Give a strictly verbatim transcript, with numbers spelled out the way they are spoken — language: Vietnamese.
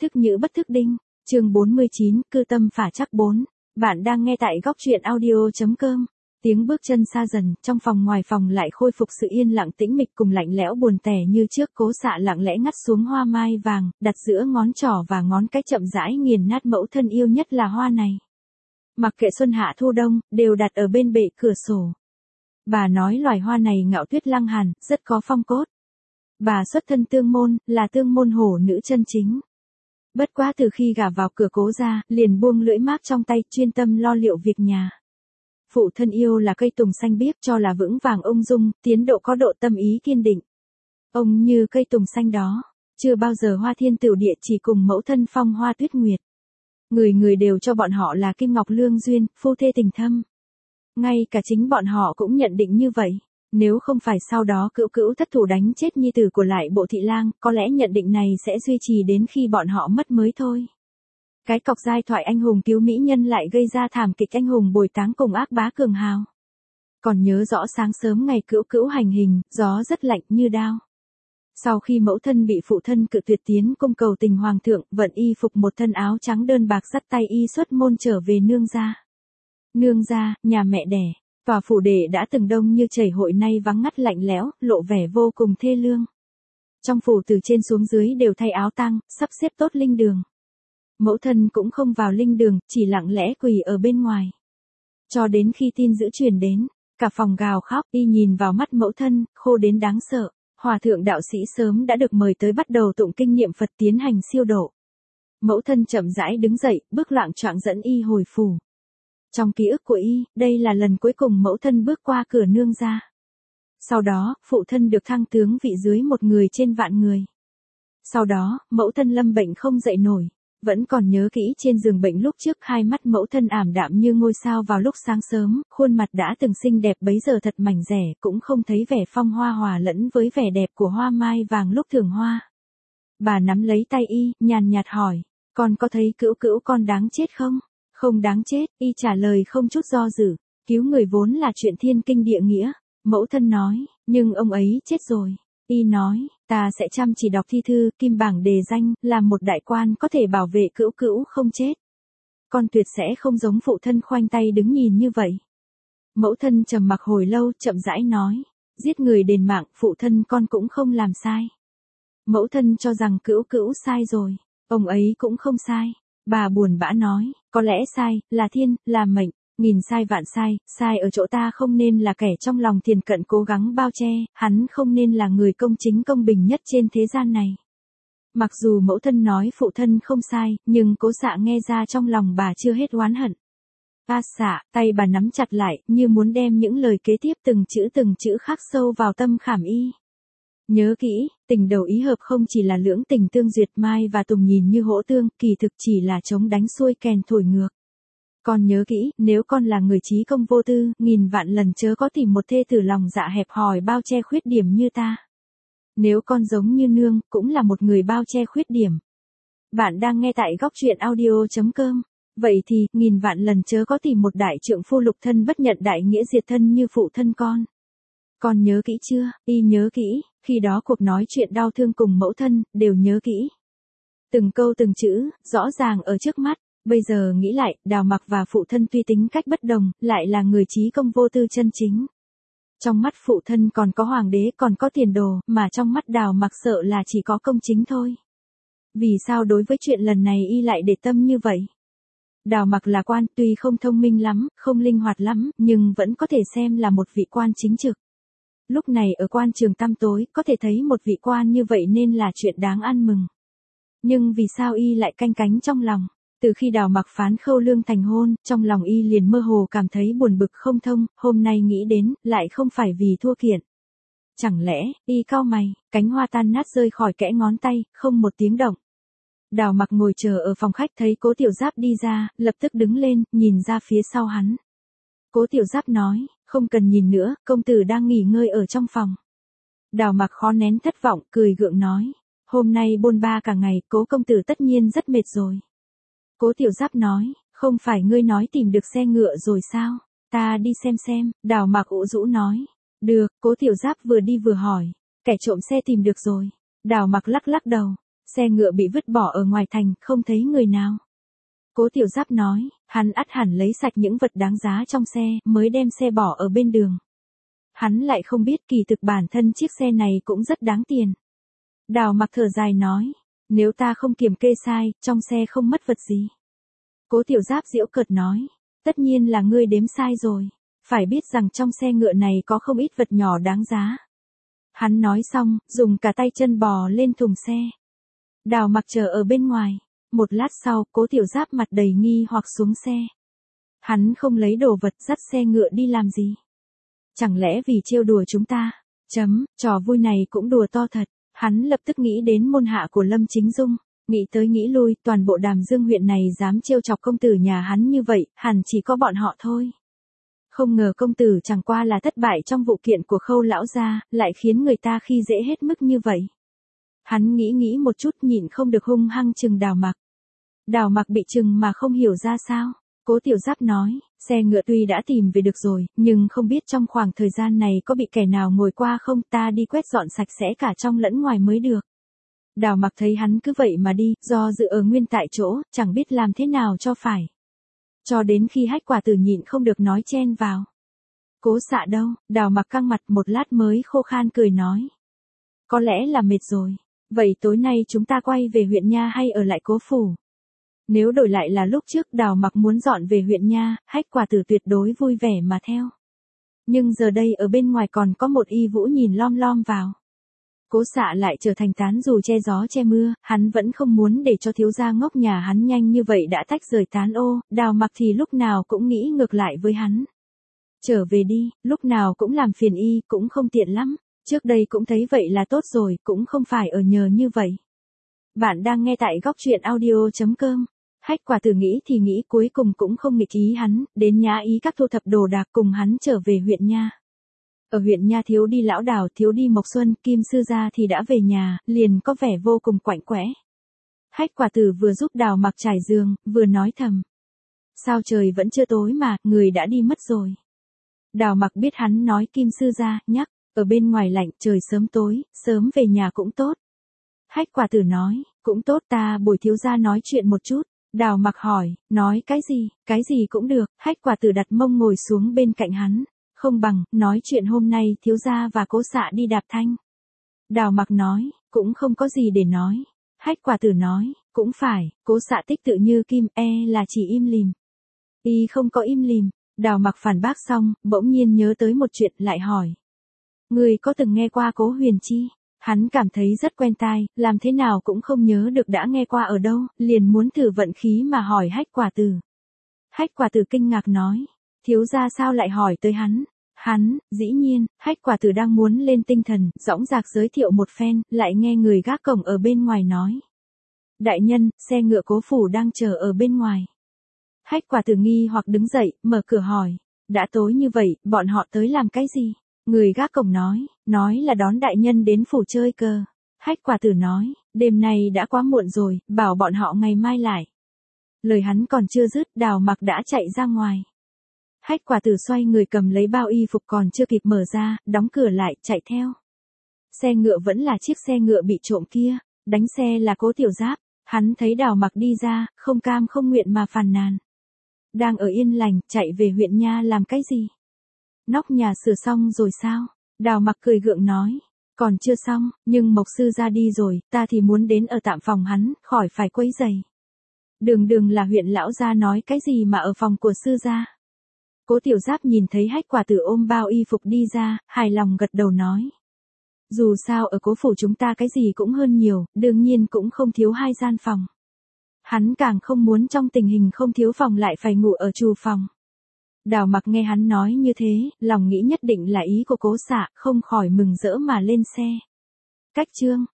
Thức nhữ bất thức đinh, chương bốn mươi chín, cư tâm phả chắc bốn. Bạn đang nghe tại góc truyện audio.com. Tiếng bước chân xa dần, trong phòng ngoài phòng lại khôi phục sự yên lặng tĩnh mịch cùng lạnh lẽo buồn tẻ như trước. Cố Xạ lặng lẽ ngắt xuống hoa mai vàng, đặt giữa ngón trỏ và ngón cái chậm rãi nghiền nát. Mẫu thân yêu nhất là hoa này. Mặc kệ xuân hạ thu đông, đều đặt ở bên bệ cửa sổ. Bà nói loài hoa này ngạo tuyết lăng hàn, rất có phong cốt. Bà xuất thân tương môn, là tương môn hổ nữ chân chính. Bất quá từ khi gả vào cửa Cố gia, liền buông lưỡi mác trong tay, chuyên tâm lo liệu việc nhà. Phụ thân yêu là cây tùng xanh biếc, cho là vững vàng ung dung, tiến độ có độ tâm ý kiên định. Ông như cây tùng xanh đó, chưa bao giờ hoa thiên tửu địa, chỉ cùng mẫu thân phong hoa tuyết nguyệt. Người người đều cho bọn họ là kim ngọc lương duyên, phu thê tình thâm. Ngay cả chính bọn họ cũng nhận định như vậy. Nếu không phải sau đó Cữu Cữu thất thủ đánh chết nhi tử của Lại Bộ thị lang, có lẽ nhận định này sẽ duy trì đến khi bọn họ mất mới thôi. Cái cọc giai thoại anh hùng cứu mỹ nhân lại gây ra thảm kịch anh hùng bồi táng cùng ác bá cường hào. Còn nhớ rõ sáng sớm ngày Cữu Cữu hành hình, gió rất lạnh như đao. Sau khi mẫu thân bị phụ thân cự tuyệt tiến cung cầu tình hoàng thượng, vận y phục một thân áo trắng đơn bạc dắt tay y xuất môn trở về nương gia. Nương gia, nhà mẹ đẻ. Tòa phủ đệ đã từng đông như chảy hội nay vắng ngắt lạnh lẽo, lộ vẻ vô cùng thê lương. Trong phủ từ trên xuống dưới đều thay áo tang, sắp xếp tốt linh đường. Mẫu thân cũng không vào linh đường, chỉ lặng lẽ quỳ ở bên ngoài. Cho đến khi tin dữ truyền đến, cả phòng gào khóc, y nhìn vào mắt mẫu thân, khô đến đáng sợ. Hòa thượng đạo sĩ sớm đã được mời tới bắt đầu tụng kinh niệm Phật tiến hành siêu độ. Mẫu thân chậm rãi đứng dậy, bước loạng choạng dẫn y hồi phủ. Trong ký ức của y, đây là lần cuối cùng mẫu thân bước qua cửa nương gia. Sau đó, phụ thân được thăng tướng vị dưới một người trên vạn người. Sau đó, mẫu thân lâm bệnh không dậy nổi. Vẫn còn nhớ kỹ trên giường bệnh lúc trước, hai mắt mẫu thân ảm đạm như ngôi sao vào lúc sáng sớm, khuôn mặt đã từng xinh đẹp bấy giờ thật mảnh rẻ, cũng không thấy vẻ phong hoa hòa lẫn với vẻ đẹp của hoa mai vàng lúc thưởng hoa. Bà nắm lấy tay y, nhàn nhạt hỏi, con có thấy Cữu Cữu con đáng chết không? Không đáng chết, y trả lời không chút do dự, cứu người vốn là chuyện thiên kinh địa nghĩa. Mẫu thân nói, nhưng ông ấy chết rồi. Y nói, ta sẽ chăm chỉ đọc thi thư, kim bảng đề danh, làm một đại quan có thể bảo vệ Cữu Cữu không chết. Con tuyệt sẽ không giống phụ thân khoanh tay đứng nhìn như vậy. Mẫu thân trầm mặc hồi lâu, chậm rãi nói, giết người đền mạng, phụ thân con cũng không làm sai. Mẫu thân cho rằng Cữu Cữu sai rồi, ông ấy cũng không sai. Bà buồn bã nói, có lẽ sai, là thiên, là mệnh, nghìn sai vạn sai, sai ở chỗ ta không nên là kẻ trong lòng thiền cận cố gắng bao che, hắn không nên là người công chính công bình nhất trên thế gian này. Mặc dù mẫu thân nói phụ thân không sai, nhưng Cố Xạ nghe ra trong lòng bà chưa hết oán hận. A Xạ, tay bà nắm chặt lại, như muốn đem những lời kế tiếp từng chữ từng chữ khắc sâu vào tâm khảm y. Nhớ kỹ, tình đầu ý hợp không chỉ là lưỡng tình tương duyệt, Mai và Tùng nhìn như hỗ tương, kỳ thực chỉ là trống đánh xuôi kèn thổi ngược. Con nhớ kỹ, nếu con là người trí công vô tư, nghìn vạn lần chớ có tìm một thê tử lòng dạ hẹp hòi bao che khuyết điểm như ta. Nếu con giống như nương, cũng là một người bao che khuyết điểm. Bạn đang nghe tại góc truyện audio.com. Vậy thì, nghìn vạn lần chớ có tìm một đại trượng phu lục thân bất nhận đại nghĩa diệt thân như phụ thân con. Con nhớ kỹ chưa? Y nhớ kỹ, khi đó cuộc nói chuyện đau thương cùng mẫu thân, đều nhớ kỹ. Từng câu từng chữ, rõ ràng ở trước mắt, bây giờ nghĩ lại, Đào Mặc và phụ thân tuy tính cách bất đồng, lại là người trí công vô tư chân chính. Trong mắt phụ thân còn có hoàng đế, còn có tiền đồ, mà trong mắt Đào Mặc sợ là chỉ có công chính thôi. Vì sao đối với chuyện lần này y lại để tâm như vậy? Đào Mặc là quan, tuy không thông minh lắm, không linh hoạt lắm, nhưng vẫn có thể xem là một vị quan chính trực. Lúc này ở quan trường tăm tối, có thể thấy một vị quan như vậy nên là chuyện đáng ăn mừng. Nhưng vì sao y lại canh cánh trong lòng? Từ khi Đào Mặc phán Khâu Lương thành hôn, trong lòng y liền mơ hồ cảm thấy buồn bực không thông, hôm nay nghĩ đến, lại không phải vì thua kiện. Chẳng lẽ, y cau mày, cánh hoa tan nát rơi khỏi kẽ ngón tay, không một tiếng động. Đào Mặc ngồi chờ ở phòng khách thấy Cố Tiểu Giáp đi ra, lập tức đứng lên, nhìn ra phía sau hắn. Cố Tiểu Giáp nói, không cần nhìn nữa, công tử đang nghỉ ngơi ở trong phòng. Đào Mặc khó nén thất vọng, cười gượng nói, hôm nay bôn ba cả ngày, Cố công tử tất nhiên rất mệt rồi. Cố Tiểu Giáp nói, không phải ngươi nói tìm được xe ngựa rồi sao? Ta đi xem xem, Đào Mặc ủ rũ nói. Được, Cố Tiểu Giáp vừa đi vừa hỏi, kẻ trộm xe tìm được rồi. Đào Mặc lắc lắc đầu, Xe ngựa bị vứt bỏ ở ngoài thành, không thấy người nào. Cố Tiểu Giáp nói, hắn ắt hẳn lấy sạch những vật đáng giá trong xe, mới đem xe bỏ ở bên đường. Hắn lại không biết kỳ thực bản thân chiếc xe này cũng rất đáng tiền. Đào Mặc thở dài nói, nếu ta không kiểm kê sai, trong xe không mất vật gì. Cố Tiểu Giáp giễu cợt nói, tất nhiên là ngươi đếm sai rồi, phải biết rằng trong xe ngựa này có không ít vật nhỏ đáng giá. Hắn nói xong, dùng cả tay chân bò lên thùng xe. Đào Mặc chờ ở bên ngoài. Một lát sau, Cố Tiểu Giáp mặt đầy nghi hoặc xuống xe. Hắn không lấy đồ vật dắt xe ngựa đi làm gì? Chẳng lẽ vì trêu đùa chúng ta? Chấm, trò vui này cũng đùa to thật. Hắn lập tức nghĩ đến môn hạ của Lâm Chính Dung. Nghĩ tới nghĩ lui, toàn bộ Đàm Dương huyện này dám trêu chọc công tử nhà hắn như vậy, hẳn chỉ có bọn họ thôi. Không ngờ công tử chẳng qua là thất bại trong vụ kiện của Khâu lão gia, lại khiến người ta khi dễ hết mức như vậy. Hắn nghĩ nghĩ một chút nhịn không được hung hăng chừng Đào Mặc. Đào Mặc bị chừng mà không hiểu ra sao. Cố Tiểu Giáp nói, xe ngựa tuy đã tìm về được rồi, nhưng không biết trong khoảng thời gian này có bị kẻ nào ngồi qua không, ta đi quét dọn sạch sẽ cả trong lẫn ngoài mới được. Đào Mặc thấy hắn cứ vậy mà đi, do dự ở nguyên tại chỗ, chẳng biết làm thế nào cho phải. Cho đến khi Hách Quả Tử nhịn không được nói chen vào. Cố xạ đâu? Đào Mặc căng mặt một lát mới khô khan cười nói. Có lẽ là mệt rồi. Vậy tối nay chúng ta quay về huyện Nha hay ở lại Cố phủ? Nếu đổi lại là lúc trước Đào Mặc muốn dọn về huyện Nha, Hách Quả Tử tuyệt đối vui vẻ mà theo. Nhưng giờ đây ở bên ngoài còn có một y vũ nhìn lom lom vào. Cố xạ lại trở thành tán dù che gió che mưa, hắn vẫn không muốn để cho thiếu gia ngốc nhà hắn nhanh như vậy đã tách rời tán ô, Đào Mặc thì lúc nào cũng nghĩ ngược lại với hắn. Trở về đi, lúc nào cũng làm phiền y, cũng không tiện lắm. Trước đây cũng thấy vậy là tốt rồi, cũng không phải ở nhờ như vậy. Bạn đang nghe tại góc truyện audio chấm com. Hách Quả Tử nghĩ thì nghĩ cuối cùng cũng không nghịch ý hắn, đến nhã ý các thu thập đồ đạc cùng hắn trở về huyện Nha. Ở huyện Nha thiếu đi Lão Đào, thiếu đi Mộc Xuân, Kim sư gia thì đã về nhà, liền có vẻ vô cùng quạnh quẽ. Hách Quả Tử vừa giúp Đào Mặc trải giường, vừa nói thầm. Sao trời vẫn chưa tối mà, người đã đi mất rồi. Đào Mặc biết hắn nói Kim sư gia, nhắc, ở bên ngoài lạnh, trời sớm tối, sớm về nhà cũng tốt. Hách Quả Tử nói, cũng tốt, ta bồi thiếu gia nói chuyện một chút. Đào Mặc hỏi, nói cái gì, cái gì cũng được. Hách Quả Tử đặt mông ngồi xuống bên cạnh hắn. Không bằng, nói chuyện hôm nay thiếu gia và Cố xạ đi đạp thanh. Đào Mặc nói, cũng không có gì để nói. Hách Quả Tử nói, cũng phải, Cố xạ tích tự như kim, e là chỉ im lìm. Y không có im lìm. Đào Mặc phản bác xong, bỗng nhiên nhớ tới một chuyện lại hỏi. Người có từng nghe qua Cố Huyền Chi? Hắn cảm thấy rất quen tai, làm thế nào cũng không nhớ được đã nghe qua ở đâu, liền muốn thử vận khí mà hỏi Hách Quả Tử. Hách Quả Tử kinh ngạc nói, thiếu gia sao lại hỏi tới hắn? Hắn, dĩ nhiên, Hách Quả Tử đang muốn lên tinh thần, dõng dạc giới thiệu một phen, lại nghe người gác cổng ở bên ngoài nói. Đại nhân, xe ngựa Cố phủ đang chờ ở bên ngoài. Hách Quả Tử nghi hoặc đứng dậy, mở cửa hỏi, đã tối như vậy, bọn họ tới làm cái gì? Người gác cổng nói, nói là đón đại nhân đến phủ chơi cơ. Hách Quả Tử nói, đêm nay đã quá muộn rồi, bảo bọn họ ngày mai lại. Lời hắn còn chưa dứt, Đào Mặc đã chạy ra ngoài. Hách Quả Tử xoay người cầm lấy bao y phục còn chưa kịp mở ra, đóng cửa lại, chạy theo. Xe ngựa vẫn là chiếc xe ngựa bị trộm kia, đánh xe là Cố Tiểu Giáp. Hắn thấy Đào Mặc đi ra, không cam không nguyện mà phàn nàn. Đang ở yên lành, chạy về huyện Nha làm cái gì? Nóc nhà sửa xong rồi sao? Đào Mặc cười gượng nói. Còn chưa xong, nhưng Mộc sư ra đi rồi, ta thì muốn đến ở tạm phòng hắn, khỏi phải quấy rầy. Đường đường là huyện lão gia nói cái gì mà ở phòng của sư gia? Cố Tiểu Giáp nhìn thấy Hách Quả Tử ôm bao y phục đi ra, hài lòng gật đầu nói. Dù sao ở Cố phủ chúng ta cái gì cũng hơn nhiều, đương nhiên cũng không thiếu hai gian phòng. Hắn càng không muốn trong tình hình không thiếu phòng lại phải ngủ ở trù phòng. Đào Mặc nghe hắn nói như thế, lòng nghĩ nhất định là ý của Cố xạ, không khỏi mừng rỡ mà lên xe. Cách chương